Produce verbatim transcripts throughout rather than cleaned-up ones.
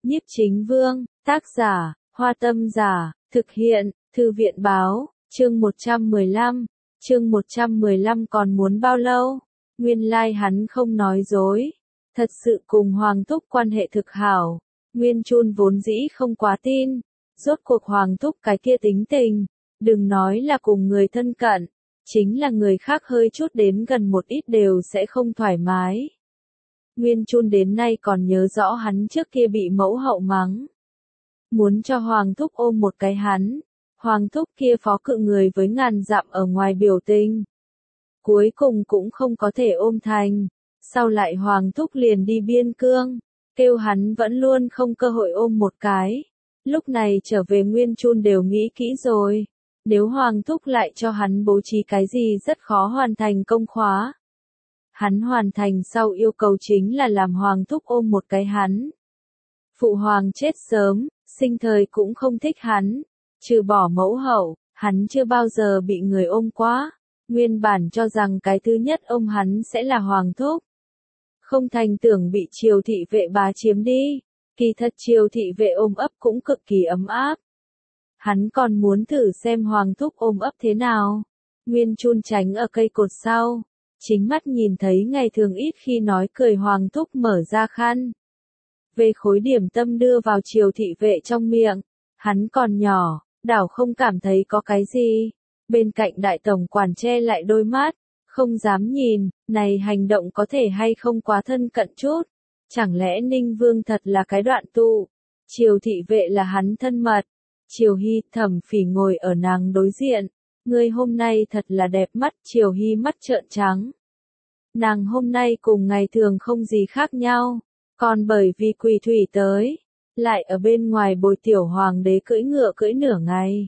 Nhiếp Chính Vương, tác giả, Hoa Tâm Giả, thực hiện, Thư viện báo, chương một trăm mười lăm, chương một trăm mười lăm còn muốn bao lâu? Nguyên lai like hắn không nói dối, thật sự cùng Hoàng Thúc quan hệ thực hảo. Nguyên Chun vốn dĩ không quá tin, rốt cuộc Hoàng Thúc cái kia tính tình, đừng nói là cùng người thân cận, chính là người khác hơi chút đến gần một ít đều sẽ không thoải mái. Nguyên Chun đến nay còn nhớ rõ hắn trước kia bị mẫu hậu mắng. Muốn cho Hoàng Thúc ôm một cái hắn, Hoàng Thúc kia phó cự người với ngàn dặm ở ngoài biểu tình. Cuối cùng cũng không có thể ôm thành, sau lại Hoàng Thúc liền đi biên cương, kêu hắn vẫn luôn không cơ hội ôm một cái. Lúc này trở về Nguyên Chun đều nghĩ kỹ rồi, nếu Hoàng Thúc lại cho hắn bố trí cái gì rất khó hoàn thành công khóa. Hắn hoàn thành sau yêu cầu chính là làm Hoàng Thúc ôm một cái hắn. Phụ Hoàng chết sớm, sinh thời cũng không thích hắn, trừ bỏ mẫu hậu, hắn chưa bao giờ bị người ôm quá. Nguyên bản cho rằng cái thứ nhất ôm hắn sẽ là Hoàng Thúc. Không thành tưởng bị Triều thị vệ bá chiếm đi, kỳ thật Triều thị vệ ôm ấp cũng cực kỳ ấm áp. Hắn còn muốn thử xem Hoàng Thúc ôm ấp thế nào. Nguyên Chun tránh ở cây cột sau, chính mắt nhìn thấy ngày thường ít khi nói cười Hoàng Thúc mở ra khăn. Về khối điểm tâm đưa vào Triều thị vệ trong miệng, hắn còn nhỏ, đảo không cảm thấy có cái gì. Bên cạnh đại tổng quản che lại đôi mắt, không dám nhìn, này hành động có thể hay không quá thân cận chút. Chẳng lẽ Ninh Vương thật là cái đoạn tụ? Triều thị vệ là hắn thân mật. Triều Hy Thẩm Phỉ ngồi ở nàng đối diện. Ngươi hôm nay thật là đẹp mắt. Triều Hy mắt trợn trắng. Nàng hôm nay cùng ngày thường không gì khác nhau. Còn bởi vì Quỳ Thủy tới, lại ở bên ngoài bồi tiểu hoàng đế cưỡi ngựa cưỡi nửa ngày.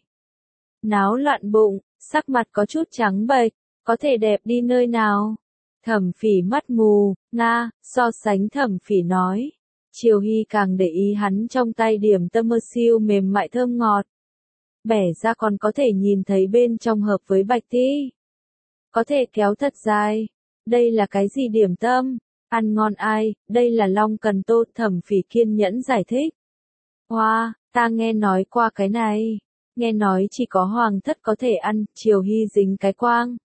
Náo loạn bụng, sắc mặt có chút trắng bệch, có thể đẹp đi nơi nào. Thẩm Phỉ mắt mù, nga, so sánh Thẩm Phỉ nói. Triều Hy càng để ý hắn trong tay điểm tâm mơ siêu mềm mại thơm ngọt. Bẻ ra còn có thể nhìn thấy bên trong hợp với bạch ti. Có thể kéo thật dài. Đây là cái gì điểm tâm? Ăn ngon ai? Đây là long cần tô. Thẩm Phỉ kiên nhẫn giải thích. Hoa, wow, ta nghe nói qua cái này. Nghe nói chỉ có hoàng thất có thể ăn. Triều Hy dính cái quang.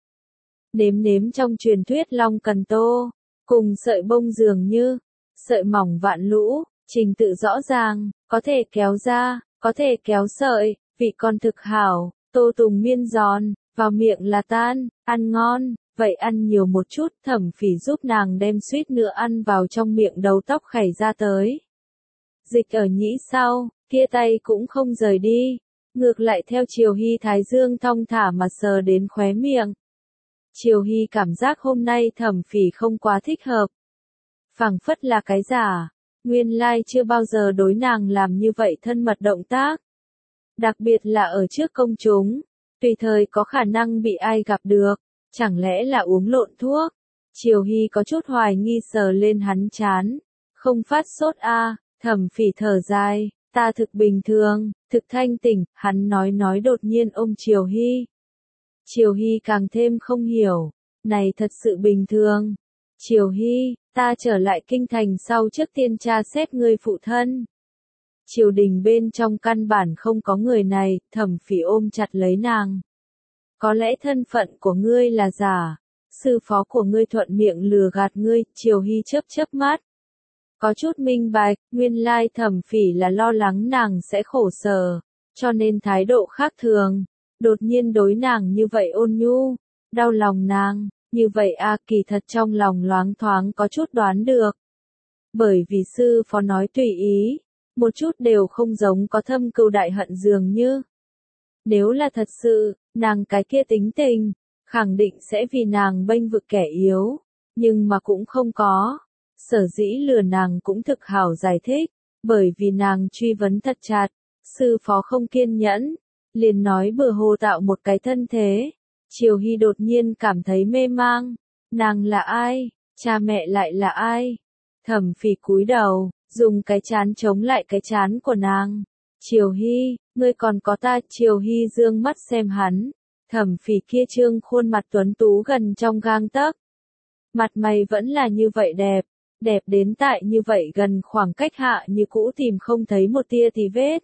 Nếm nếm trong truyền thuyết long cần tô, cùng sợi bông dường như, sợi mỏng vạn lũ, trình tự rõ ràng, có thể kéo ra, có thể kéo sợi, vị còn thực hảo, tô tùng miên giòn, vào miệng là tan, ăn ngon, vậy ăn nhiều một chút. Thẩm Phỉ giúp nàng đem suýt nữa ăn vào trong miệng đầu tóc khảy ra tới. Dịch ở nhĩ sau, kia tay cũng không rời đi, ngược lại theo Triều Hy thái dương thong thả mà sờ đến khóe miệng. Triều Hy cảm giác hôm nay Thẩm Phỉ không quá thích hợp. Phảng phất là cái giả, nguyên lai chưa bao giờ đối nàng làm như vậy thân mật động tác. Đặc biệt là ở trước công chúng, tùy thời có khả năng bị ai gặp được, chẳng lẽ là uống lộn thuốc. Triều Hy có chút hoài nghi sờ lên hắn trán, không phát sốt a. À, Thẩm Phỉ thở dài, ta thực bình thường, thực thanh tỉnh, hắn nói nói đột nhiên ôm Triều Hy. Triều Hy càng thêm không hiểu, này thật sự bình thường. Triều Hy, ta trở lại kinh thành sau trước tiên tra xét ngươi phụ thân. Triều đình bên trong căn bản không có người này. Thẩm Phỉ ôm chặt lấy nàng. Có lẽ thân phận của ngươi là giả, sư phó của ngươi thuận miệng lừa gạt ngươi. Triều Hy chớp chớp mắt, có chút minh bạch, nguyên lai Thẩm Phỉ là lo lắng nàng sẽ khổ sở, cho nên thái độ khác thường. Đột nhiên đối nàng như vậy ôn nhu, đau lòng nàng, như vậy a. À, kỳ thật trong lòng loáng thoáng có chút đoán được. Bởi vì sư phó nói tùy ý, một chút đều không giống có thâm cừu đại hận dường như. Nếu là thật sự, nàng cái kia tính tình, khẳng định sẽ vì nàng bênh vực kẻ yếu, nhưng mà cũng không có. Sở dĩ lừa nàng cũng thực hảo giải thích, bởi vì nàng truy vấn thật chặt, sư phó không kiên nhẫn. Liền nói bừa hồ tạo một cái thân thế. Triều Hy đột nhiên cảm thấy mê mang. Nàng là ai? Cha mẹ lại là ai? Thẩm Phỉ cúi đầu, dùng cái trán chống lại cái trán của nàng. Triều Hy, ngươi còn có ta. Triều Hy dương mắt xem hắn. Thẩm Phỉ kia trương khuôn mặt tuấn tú gần trong gang tấc. Mặt mày vẫn là như vậy đẹp. đẹp đến tại như vậy gần khoảng cách hạ như cũ tìm không thấy một tia tì vết.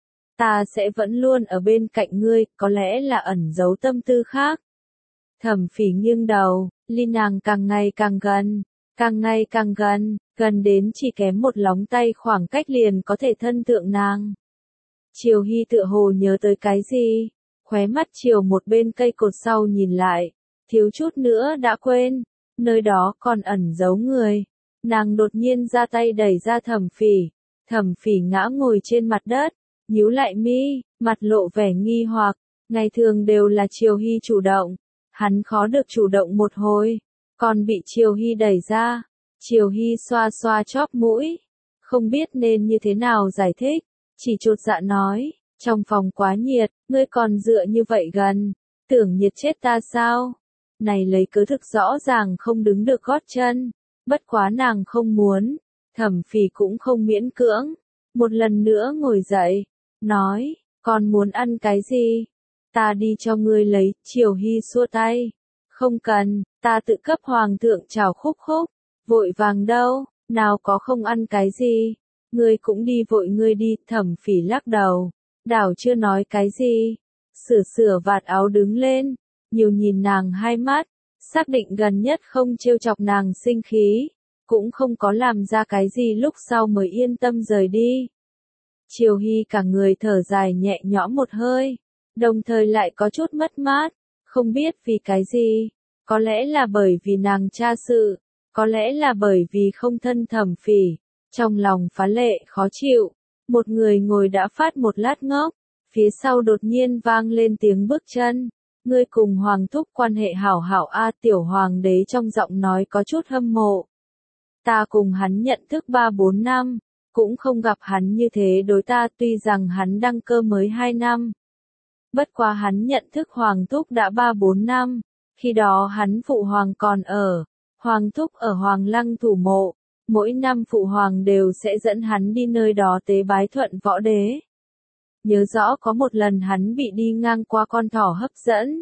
Ta sẽ vẫn luôn ở bên cạnh ngươi, có lẽ là ẩn giấu tâm tư khác. Thẩm Phỉ nghiêng đầu, ly nàng càng ngày càng gần, càng ngày càng gần, gần đến chỉ kém một lóng tay khoảng cách liền có thể thân thượng nàng. Triều Hy tựa hồ nhớ tới cái gì, khóe mắt chiều một bên cây cột sau nhìn lại, thiếu chút nữa đã quên, nơi đó còn ẩn giấu người. Nàng đột nhiên ra tay đẩy ra Thẩm Phỉ, Thẩm Phỉ ngã ngồi trên mặt đất, nhíu lại mi, mặt lộ vẻ nghi hoặc, ngày thường đều là Triều Hy chủ động, hắn khó được chủ động một hồi, còn bị Triều Hy đẩy ra. Triều Hy xoa xoa chóp mũi, không biết nên như thế nào giải thích, chỉ chột dạ nói, trong phòng quá nhiệt, ngươi còn dựa như vậy gần, tưởng nhiệt chết ta sao? Này lấy cớ thực rõ ràng không đứng được gót chân, bất quá nàng không muốn, Thẩm Phỉ cũng không miễn cưỡng, một lần nữa ngồi dậy, nói, còn muốn ăn cái gì? Ta đi cho ngươi lấy. Triều Hy xua tay, không cần, ta tự cấp hoàng thượng chào khúc khúc, vội vàng đâu, nào có không ăn cái gì, ngươi cũng đi vội ngươi đi. Thẩm Phỉ lắc đầu, đảo chưa nói cái gì, sửa sửa vạt áo đứng lên, nhiều nhìn nàng hai mắt, xác định gần nhất không trêu chọc nàng sinh khí, cũng không có làm ra cái gì lúc sau mới yên tâm rời đi. Triều Hy cả người thở dài nhẹ nhõm một hơi, đồng thời lại có chút mất mát, không biết vì cái gì, có lẽ là bởi vì nàng tra sự, có lẽ là bởi vì không thân Thẩm Phỉ, trong lòng phá lệ khó chịu, một người ngồi đã phát một lát ngốc, phía sau đột nhiên vang lên tiếng bước chân, ngươi cùng Hoàng thúc quan hệ hảo hảo a. Tiểu Hoàng đế trong giọng nói có chút hâm mộ. Ta cùng hắn nhận thức ba bốn năm, cũng không gặp hắn như thế đối ta, tuy rằng hắn đăng cơ mới hai năm. Bất quá hắn nhận thức Hoàng thúc đã ba bốn năm, khi đó hắn phụ hoàng còn ở, Hoàng thúc ở Hoàng lăng thủ mộ, mỗi năm phụ hoàng đều sẽ dẫn hắn đi nơi đó tế bái Thuận Võ Đế. Nhớ rõ có một lần hắn bị đi ngang qua con thỏ hấp dẫn.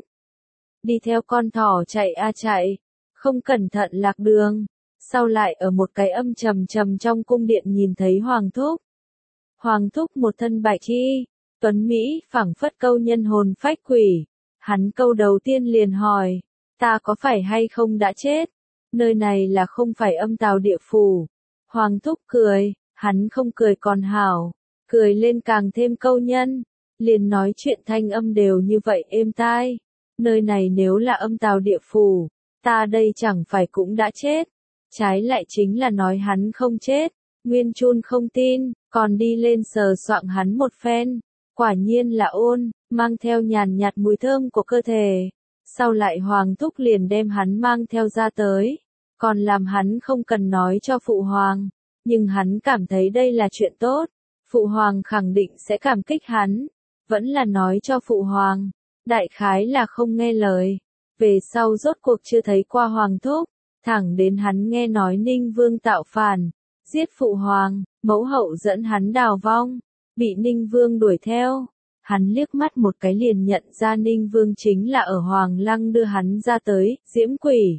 Đi theo con thỏ chạy a chạy, không cẩn thận lạc đường, sau lại ở một cái âm trầm trầm trong cung điện nhìn thấy Hoàng thúc. Hoàng thúc một thân bạch y, tuấn Mỹ, phảng phất câu nhân hồn phách quỷ. Hắn câu đầu tiên liền hỏi, ta có phải hay không đã chết? Nơi này là không phải âm tào địa phủ. Hoàng thúc cười, hắn không cười còn hảo, cười lên càng thêm câu nhân, liền nói chuyện thanh âm đều như vậy êm tai. Nơi này nếu là âm tào địa phủ, ta đây chẳng phải cũng đã chết. Trái lại chính là nói hắn không chết, Nguyên Chun không tin, còn đi lên sờ soạng hắn một phen, quả nhiên là ôn, mang theo nhàn nhạt mùi thơm của cơ thể. Sau lại Hoàng thúc liền đem hắn mang theo ra tới, còn làm hắn không cần nói cho phụ hoàng, nhưng hắn cảm thấy đây là chuyện tốt, phụ hoàng khẳng định sẽ cảm kích hắn, vẫn là nói cho phụ hoàng, đại khái là không nghe lời. Về sau rốt cuộc chưa thấy qua Hoàng thúc, thẳng đến hắn nghe nói Ninh Vương tạo phản, giết phụ hoàng, mẫu hậu dẫn hắn đào vong, bị Ninh Vương đuổi theo. Hắn liếc mắt một cái liền nhận ra Ninh Vương chính là ở Hoàng lăng đưa hắn ra tới, Diễm Quỷ.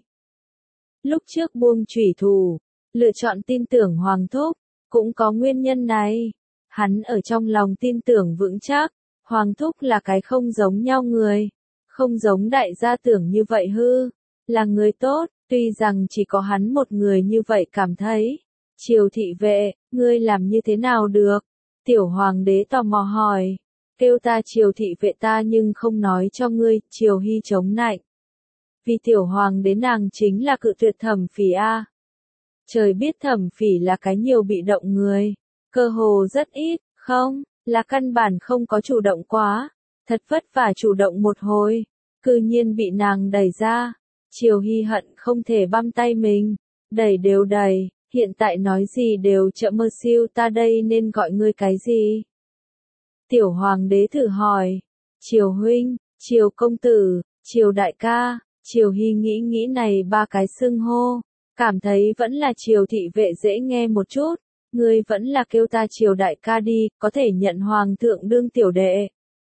Lúc trước buông chủy thủ, lựa chọn tin tưởng Hoàng thúc, cũng có nguyên nhân này. Hắn ở trong lòng tin tưởng vững chắc, Hoàng thúc là cái không giống nhau người, không giống đại gia tưởng như vậy hư, là người tốt, tuy rằng chỉ có hắn một người như vậy cảm thấy. Triều thị vệ, ngươi làm như thế nào được? Tiểu Hoàng đế tò mò hỏi, kêu ta Triều thị vệ ta nhưng không nói cho ngươi. Triều Hy chống nạnh, vì Tiểu Hoàng đế nàng chính là cự tuyệt Thẩm Phỉ a. Trời biết Thẩm Phỉ là cái nhiều bị động người, cơ hồ rất ít, không, là căn bản không có chủ động quá, thật vất vả chủ động một hồi, cư nhiên bị nàng đẩy ra. Triều Hy hận không thể băm tay mình, đẩy đều đẩy, hiện tại nói gì đều chợ mơ siêu, ta đây nên gọi ngươi cái gì? Tiểu Hoàng đế thử hỏi, Triều huynh, Triều công tử, Triều đại ca. Triều Hy nghĩ nghĩ này ba cái xưng hô, cảm thấy vẫn là Triều thị vệ dễ nghe một chút, ngươi vẫn là kêu ta Triều đại ca đi, có thể nhận Hoàng thượng đương tiểu đệ.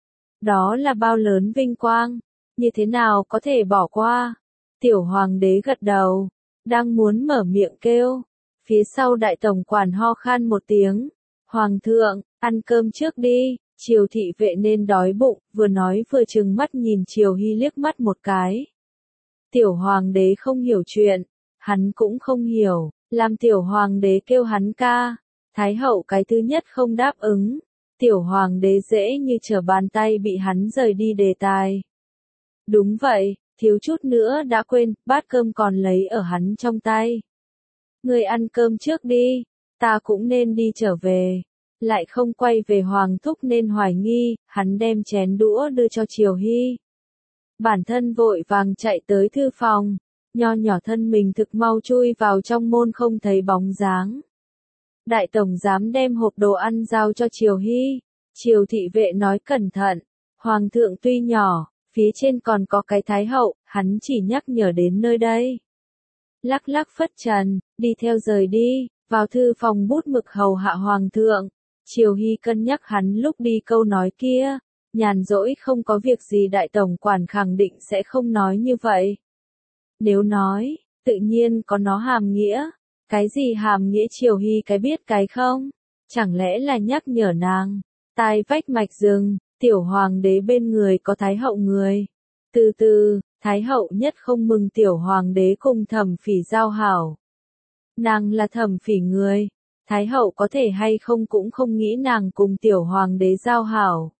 Đó là bao lớn vinh quang, như thế nào có thể bỏ qua? Tiểu Hoàng đế gật đầu, đang muốn mở miệng kêu, Phía sau đại tổng quản ho khan một tiếng. Hoàng thượng, ăn cơm trước đi, Triều thị vệ nên đói bụng, vừa nói vừa trừng mắt nhìn Triều Hy liếc mắt một cái. Tiểu hoàng đế không hiểu chuyện, hắn cũng không hiểu, làm tiểu hoàng đế kêu hắn ca. Thái hậu cái thứ nhất không đáp ứng, tiểu hoàng đế dễ như trở bàn tay bị hắn rời đi đề tài. Đúng vậy, thiếu chút nữa đã quên, bát cơm còn lấy ở hắn trong tay. Ngươi ăn cơm trước đi, ta cũng nên đi trở về. Lại không quay về hoàng thúc nên hoài nghi, hắn đem chén đũa đưa cho Triều Hy. Bản thân vội vàng chạy tới thư phòng, nho nhỏ thân mình thực mau chui vào trong môn không thấy bóng dáng. Đại tổng giám đem hộp đồ ăn giao cho Triều Hy, Triều thị vệ nói cẩn thận, hoàng thượng tuy nhỏ, phía trên còn có cái thái hậu, hắn chỉ nhắc nhở đến nơi đây. Lắc lắc phất trần, đi theo rời đi, vào thư phòng bút mực hầu hạ hoàng thượng. Triều Hy cân nhắc hắn lúc đi câu nói kia, nhàn rỗi không có việc gì đại tổng quản khẳng định sẽ không nói như vậy. Nếu nói, tự nhiên có nó hàm nghĩa. Cái gì hàm nghĩa Triều Hy cái biết cái không? Chẳng lẽ là nhắc nhở nàng? Tai vách mạch rừng, tiểu hoàng đế bên người có thái hậu người. Từ từ, thái hậu nhất không mừng tiểu hoàng đế cùng thẩm phỉ giao hảo. Nàng là thẩm phỉ người. Thái hậu có thể hay không cũng không nghĩ nàng cùng tiểu hoàng đế giao hảo.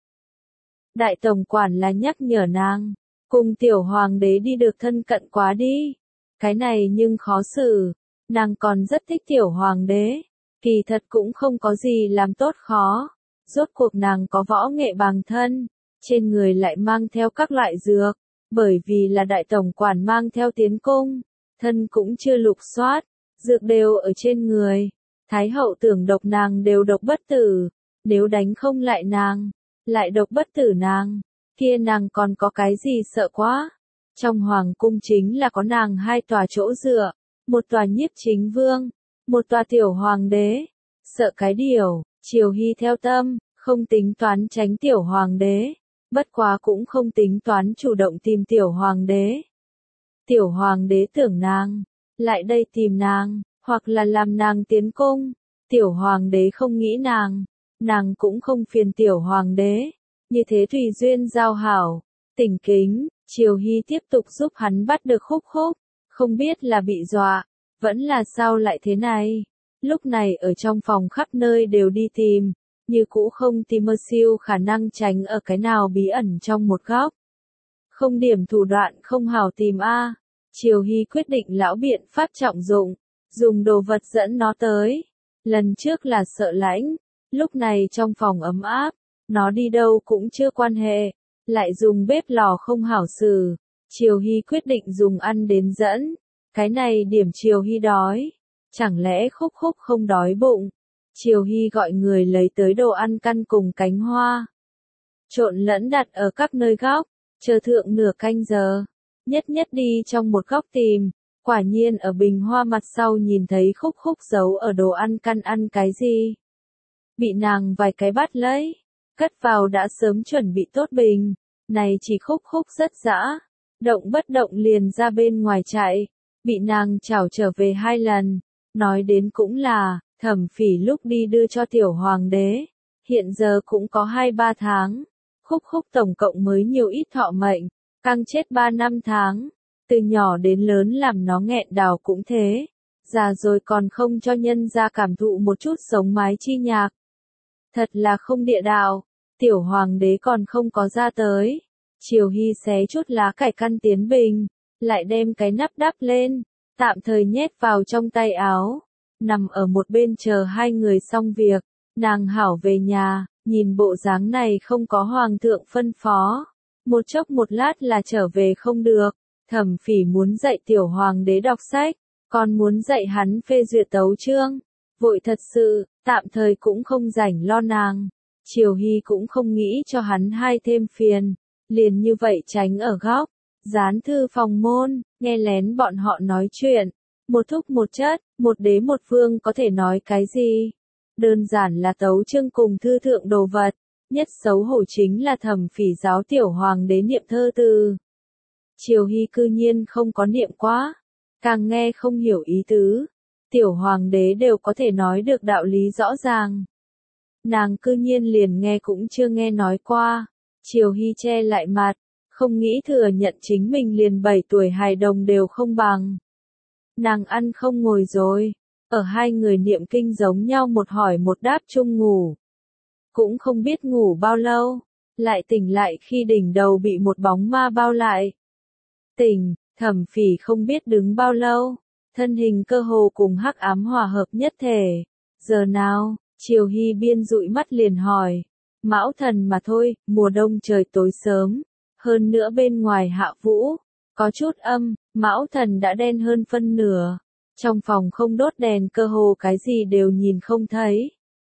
Đại tổng quản là nhắc nhở nàng, cùng tiểu hoàng đế đi được thân cận quá đi. Cái này nhưng khó xử, nàng còn rất thích tiểu hoàng đế, kỳ thật cũng không có gì làm tốt khó. Rốt cuộc nàng có võ nghệ bằng thân, trên người lại mang theo các loại dược, bởi vì là đại tổng quản mang theo tiến cung, thân cũng chưa lục soát, dược đều ở trên người. Thái hậu tưởng độc nàng đều độc bất tử, nếu đánh không lại nàng, lại độc bất tử nàng, kia nàng còn có cái gì sợ quá. Trong hoàng cung chính là có nàng hai tòa chỗ dựa, một tòa nhiếp chính vương, một tòa tiểu hoàng đế. Sợ cái điều, Triều Hy theo tâm, không tính toán tránh tiểu hoàng đế, bất quá cũng không tính toán chủ động tìm tiểu hoàng đế. Tiểu hoàng đế tưởng nàng, lại đây tìm nàng, hoặc là làm nàng tiến cung, tiểu hoàng đế không nghĩ nàng, nàng cũng không phiền tiểu hoàng đế, như thế tùy duyên giao hảo, tỉnh kính. Triều Hy tiếp tục giúp hắn bắt được Khúc Khúc, không biết là bị dọa, vẫn là sao lại thế này. Lúc này ở trong phòng khắp nơi đều đi tìm, như cũ không tìm mơ siêu khả năng tránh ở cái nào bí ẩn trong một góc. Không điểm thủ đoạn không hào tìm a. Triều Hy quyết định lão biện pháp trọng dụng, dùng đồ vật dẫn nó tới. Lần trước là sợ lãnh, lúc này trong phòng ấm áp, nó đi đâu cũng chưa quan hệ. Lại dùng bếp lò không hảo xử, Triều Hy quyết định dùng ăn đến dẫn, cái này điểm Triều Hy đói, chẳng lẽ Khúc Khúc không đói bụng. Triều Hy gọi người lấy tới đồ ăn căn cùng cánh hoa, trộn lẫn đặt ở các nơi góc, chờ thượng nửa canh giờ, nhất nhất đi trong một góc tìm, quả nhiên ở bình hoa mặt sau nhìn thấy Khúc Khúc giấu ở đồ ăn căn ăn cái gì. Bị nàng vài cái bắt lấy, cất vào đã sớm chuẩn bị tốt bình, này chỉ Khúc Khúc rất dã, động bất động liền ra bên ngoài chạy, bị nàng chảo trở về hai lần, nói đến cũng là, thẩm phỉ lúc đi đưa cho tiểu hoàng đế, hiện giờ cũng có hai ba tháng, Khúc Khúc tổng cộng mới nhiều ít thọ mệnh, căng chết ba năm tháng, từ nhỏ đến lớn làm nó nghẹn đào cũng thế, già rồi còn không cho nhân ra cảm thụ một chút sống mái chi nhạc. Thật là không địa đạo. Tiểu hoàng đế còn không có ra tới. Triều Hy xé chút lá cải căn tiến bình, lại đem cái nắp đắp lên, tạm thời nhét vào trong tay áo, nằm ở một bên chờ hai người xong việc. Nàng hảo về nhà, nhìn bộ dáng này không có hoàng thượng phân phó, một chốc một lát là trở về không được. Thẩm phỉ muốn dạy tiểu hoàng đế đọc sách, còn muốn dạy hắn phê duyệt tấu chương, vội thật sự, tạm thời cũng không rảnh lo nàng. Triều Hy cũng không nghĩ cho hắn hai thêm phiền, liền như vậy tránh ở góc, dán thư phòng môn, nghe lén bọn họ nói chuyện. Một thúc một chất, một đế một vương có thể nói cái gì? Đơn giản là tấu chương cùng thư thượng đồ vật, nhất xấu hổ chính là thẩm phỉ giáo tiểu hoàng đế niệm thơ từ. Triều Hy cư nhiên không có niệm quá, càng nghe không hiểu ý tứ. tiểu hoàng đế đều có thể nói được đạo lý rõ ràng. Nàng cư nhiên liền nghe cũng chưa nghe nói qua. Triều Hy che lại mặt, không nghĩ thừa nhận chính mình liền bảy tuổi hài đồng đều không bằng. Nàng ăn không ngồi rồi, ở hai người niệm kinh giống nhau một hỏi một đáp chung ngủ. Cũng không biết ngủ bao lâu, lại tỉnh lại khi đỉnh đầu bị một bóng ma bao lại. Tỉnh, Thẩm Phỉ không biết đứng bao lâu, thân hình cơ hồ cùng hắc ám hòa hợp nhất thể. Giờ nào? Triều Hy biên dụi mắt liền hỏi. Mão Thần mà thôi, mùa đông trời tối sớm, hơn nữa bên ngoài hạ vũ, có chút âm, Mão Thần đã đen hơn phân nửa. Trong phòng không đốt đèn cơ hồ cái gì đều nhìn không thấy.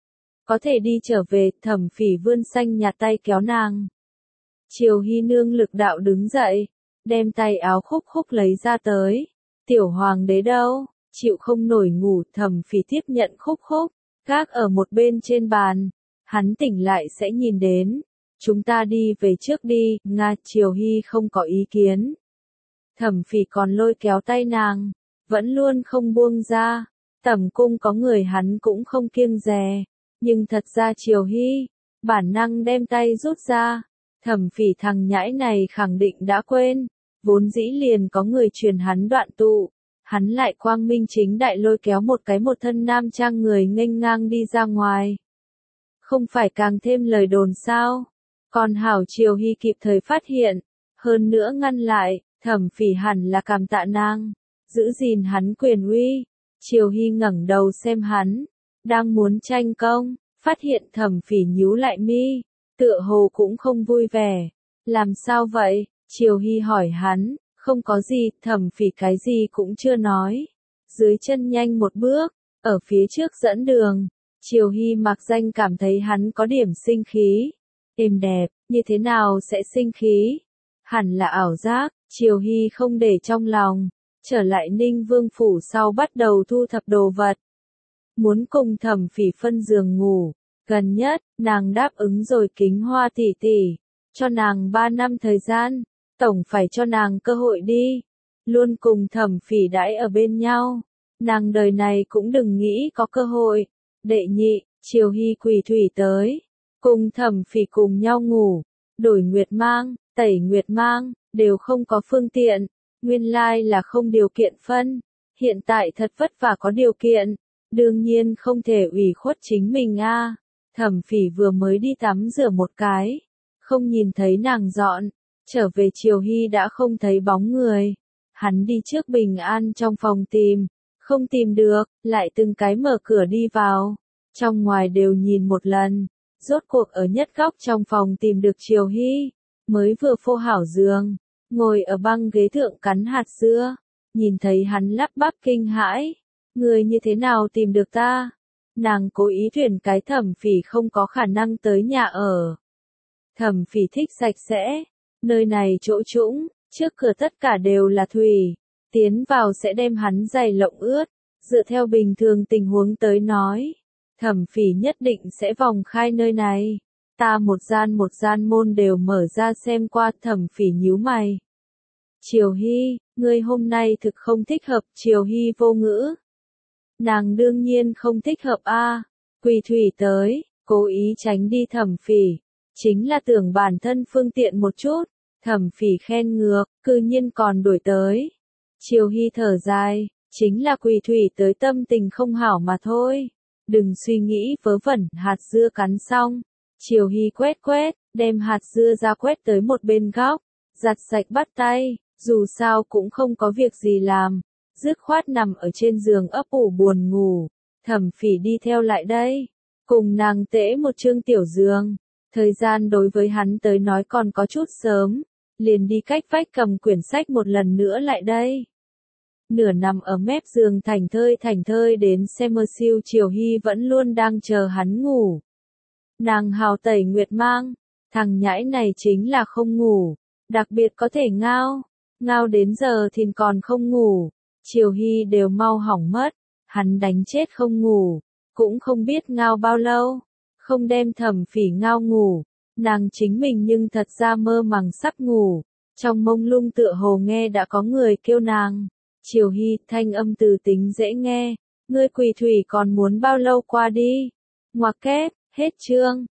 Có thể đi trở về, Thẩm Phỉ vươn xanh nhạt tay kéo nàng. Triều Hy nương lực đạo đứng dậy, đem tay áo khúc khúc lấy ra tới. Tiểu hoàng đế đâu, chịu không nổi ngủ, Thẩm Phỉ tiếp nhận khúc khúc, gác ở một bên trên bàn. Hắn tỉnh lại sẽ nhìn đến. Chúng ta đi về trước đi, Nga. Triều Hy không có ý kiến. Thẩm Phỉ còn lôi kéo tay nàng, vẫn luôn không buông ra. Tẩm cung có người hắn cũng không kiêng dè, nhưng thật ra Triều Hy, bản năng đem tay rút ra. Thẩm Phỉ thằng nhãi này khẳng định đã quên, vốn dĩ liền có người truyền hắn đoạn tụ. Hắn lại quang minh chính đại lôi kéo một cái một thân nam trang người nghênh ngang đi ra ngoài. Không phải càng thêm lời đồn sao? Còn hảo Triều Hy kịp thời phát hiện, hơn nữa ngăn lại, Thẩm Phỉ hẳn là cảm tạ nàng, giữ gìn hắn quyền uy. Triều Hy ngẩng đầu xem hắn, đang muốn tranh công, phát hiện Thẩm Phỉ nhíu lại mi, tựa hồ cũng không vui vẻ. Làm sao vậy? Triều Hy hỏi hắn. Không có gì, Thẩm Phỉ cái gì cũng chưa nói. Dưới chân nhanh một bước, ở phía trước dẫn đường. Triều Hy mặc danh cảm thấy hắn có điểm sinh khí. Êm đẹp, như thế nào sẽ sinh khí? Hẳn là ảo giác. Triều Hy không để trong lòng. Trở lại Ninh Vương phủ sau bắt đầu thu thập đồ vật. Muốn cùng Thẩm Phỉ phân giường ngủ. Gần nhất, nàng đáp ứng rồi Kính Hoa tỷ tỷ, cho nàng ba năm thời gian. Tổng phải cho nàng cơ hội đi. Luôn cùng Thẩm Phỉ đãi ở bên nhau. Nàng đời này cũng đừng nghĩ có cơ hội. Đệ nhị, Triều Hy quỳ thủy tới. Cùng Thẩm Phỉ cùng nhau ngủ. Đổi nguyệt mang, tẩy nguyệt mang, đều không có phương tiện. Nguyên lai là không điều kiện phân. Hiện tại thật vất vả có điều kiện. Đương nhiên không thể ủy khuất chính mình a. À. Thẩm Phỉ vừa mới đi tắm rửa một cái. Không nhìn thấy nàng dọn. Trở về Triều Hy đã không thấy bóng người. Hắn đi trước bình an trong phòng tìm. Không tìm được, lại từng cái mở cửa đi vào. Trong ngoài đều nhìn một lần. Rốt cuộc ở nhất góc trong phòng tìm được Triều Hy. Mới vừa phô hảo giường. Ngồi ở băng ghế thượng cắn hạt dưa. Nhìn thấy hắn lắp bắp kinh hãi. Người như thế nào tìm được ta? Nàng cố ý tuyển cái Thẩm Phỉ không có khả năng tới nhà ở. Thẩm Phỉ thích sạch sẽ. Nơi này chỗ trũng, trước cửa tất cả đều là thủy. Tiến vào sẽ đem hắn giày lộng ướt. Dựa theo bình thường tình huống tới nói. Thẩm Phỉ nhất định sẽ vòng khai nơi này. Ta một gian một gian môn đều mở ra xem qua. Thẩm Phỉ nhíu mày. Triều Hy, ngươi hôm nay thực không thích hợp. Triều Hy vô ngữ. Nàng đương nhiên không thích hợp a. À. Quỳ thủy tới, cố ý tránh đi Thẩm Phỉ. Chính là tưởng bản thân phương tiện một chút. Thẩm Phỉ khen ngược, cư nhiên còn đuổi tới. Triều Hy thở dài, chính là quỳ thủy tới tâm tình không hảo mà thôi. Đừng suy nghĩ vớ vẩn, hạt dưa cắn xong. Triều Hy quét quét, đem hạt dưa ra quét tới một bên góc. Giặt sạch bắt tay, dù sao cũng không có việc gì làm. Dứt khoát nằm ở trên giường ấp ủ buồn ngủ. Thẩm Phỉ đi theo lại đây. Cùng nàng tễ một chương tiểu giường. Thời gian đối với hắn tới nói còn có chút sớm. Liền đi cách vách cầm quyển sách một lần nữa lại đây. Nửa nằm ở mép giường thành thơi thành thơi đến xem mơ siêu. Triều Hy vẫn luôn đang chờ hắn ngủ. Nàng hào tẩy nguyệt mang. Thằng nhãi này chính là không ngủ. Đặc biệt có thể ngao. Ngao đến giờ thì còn không ngủ. Triều Hy đều mau hỏng mất. Hắn đánh chết không ngủ. Cũng không biết ngao bao lâu. Không đem Thẩm Phỉ ngao ngủ. Nàng chính mình nhưng thật ra mơ màng sắp ngủ. Trong mông lung tựa hồ nghe đã có người kêu nàng. Triều Hy, thanh âm từ tính dễ nghe. Ngươi quỳ thủy còn muốn bao lâu qua đi? Ngoặc kép, hết chương.